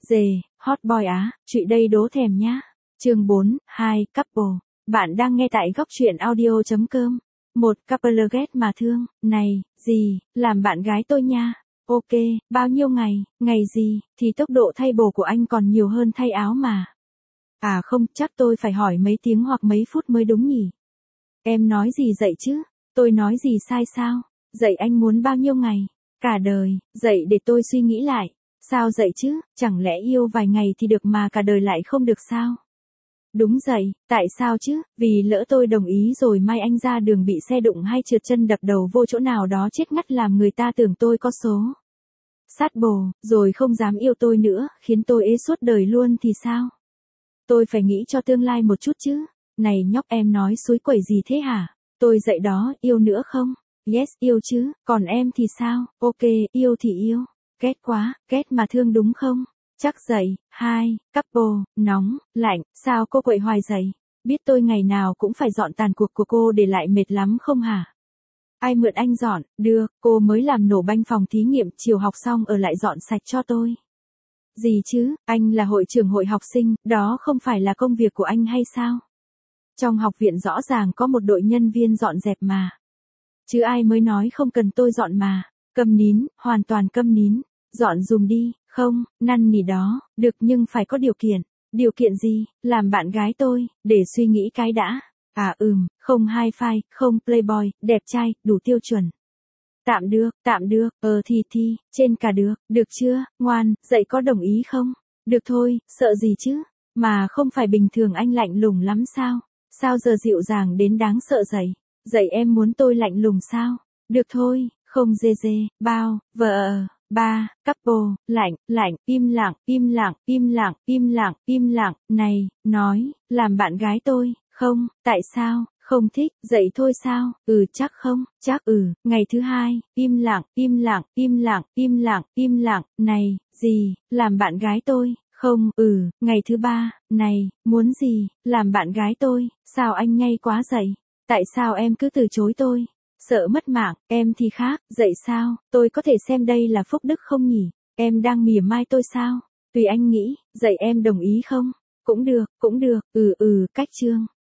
Dề, hot boy á, chuyện đây đố thèm nhá. Chương 4, 2, couple. Bạn đang nghe tại góc truyện audio.com. Một couple ghét mà thương, này, gì, làm bạn gái tôi nha. Ok, bao nhiêu ngày gì, thì tốc độ thay bồ của anh còn nhiều hơn thay áo mà. À không, chắc tôi phải hỏi mấy tiếng hoặc mấy phút mới đúng nhỉ. Em nói gì dậy chứ, tôi nói gì sai sao, dậy anh muốn bao nhiêu ngày, cả đời, dậy để tôi suy nghĩ lại. Sao dậy chứ, chẳng lẽ yêu vài ngày thì được mà cả đời lại không được sao? Đúng dậy, tại sao chứ, vì lỡ tôi đồng ý rồi mai anh ra đường bị xe đụng hay trượt chân đập đầu vô chỗ nào đó chết ngắt làm người ta tưởng tôi có số. Sát bồ, rồi không dám yêu tôi nữa, khiến tôi ế suốt đời luôn thì sao? Tôi phải nghĩ cho tương lai một chút chứ. Này nhóc, em nói suối quẩy gì thế hả? Tôi dậy đó, yêu nữa không? Yes, yêu chứ, còn em thì sao? Ok, yêu thì yêu. Ghét quá, ghét mà thương đúng không? Chắc dậy, hai, couple, nóng, lạnh, sao cô quậy hoài dậy? Biết tôi ngày nào cũng phải dọn tàn cuộc của cô để lại mệt lắm không hả? Ai mượn anh dọn, được, cô mới làm nổ banh phòng thí nghiệm, chiều học xong ở lại dọn sạch cho tôi. Gì chứ, anh là hội trưởng hội học sinh, đó không phải là công việc của anh hay sao? Trong học viện rõ ràng có một đội nhân viên dọn dẹp mà. Chứ ai mới nói không cần tôi dọn mà. Câm nín, hoàn toàn câm nín. Dọn dùm đi, không, năn nỉ đó, được nhưng phải có điều kiện. Điều kiện gì, làm bạn gái tôi, để suy nghĩ cái đã. À không hi-fi, không playboy, đẹp trai, đủ tiêu chuẩn. Tạm được, thì, trên cả được chưa, ngoan, dậy có đồng ý không? Được thôi, sợ gì chứ, mà không phải bình thường anh lạnh lùng lắm sao? Sao giờ dịu dàng đến đáng sợ dậy? Dậy em muốn tôi lạnh lùng sao? Được thôi, không dê, bao, vợ, ba, couple, lạnh, im lặng, này, nói, làm bạn gái tôi, không, tại sao, không thích, dậy thôi sao, chắc không, chắc ngày thứ hai, im lặng, này, gì, làm bạn gái tôi, không, ngày thứ ba, này, muốn gì, làm bạn gái tôi, sao anh nhây quá dậy, tại sao em cứ từ chối tôi, sợ mất mạng, em thì khác, dậy sao, tôi có thể xem đây là phúc đức không nhỉ, em đang mỉa mai tôi sao, tùy anh nghĩ, dậy em đồng ý không, cũng được, cách chương.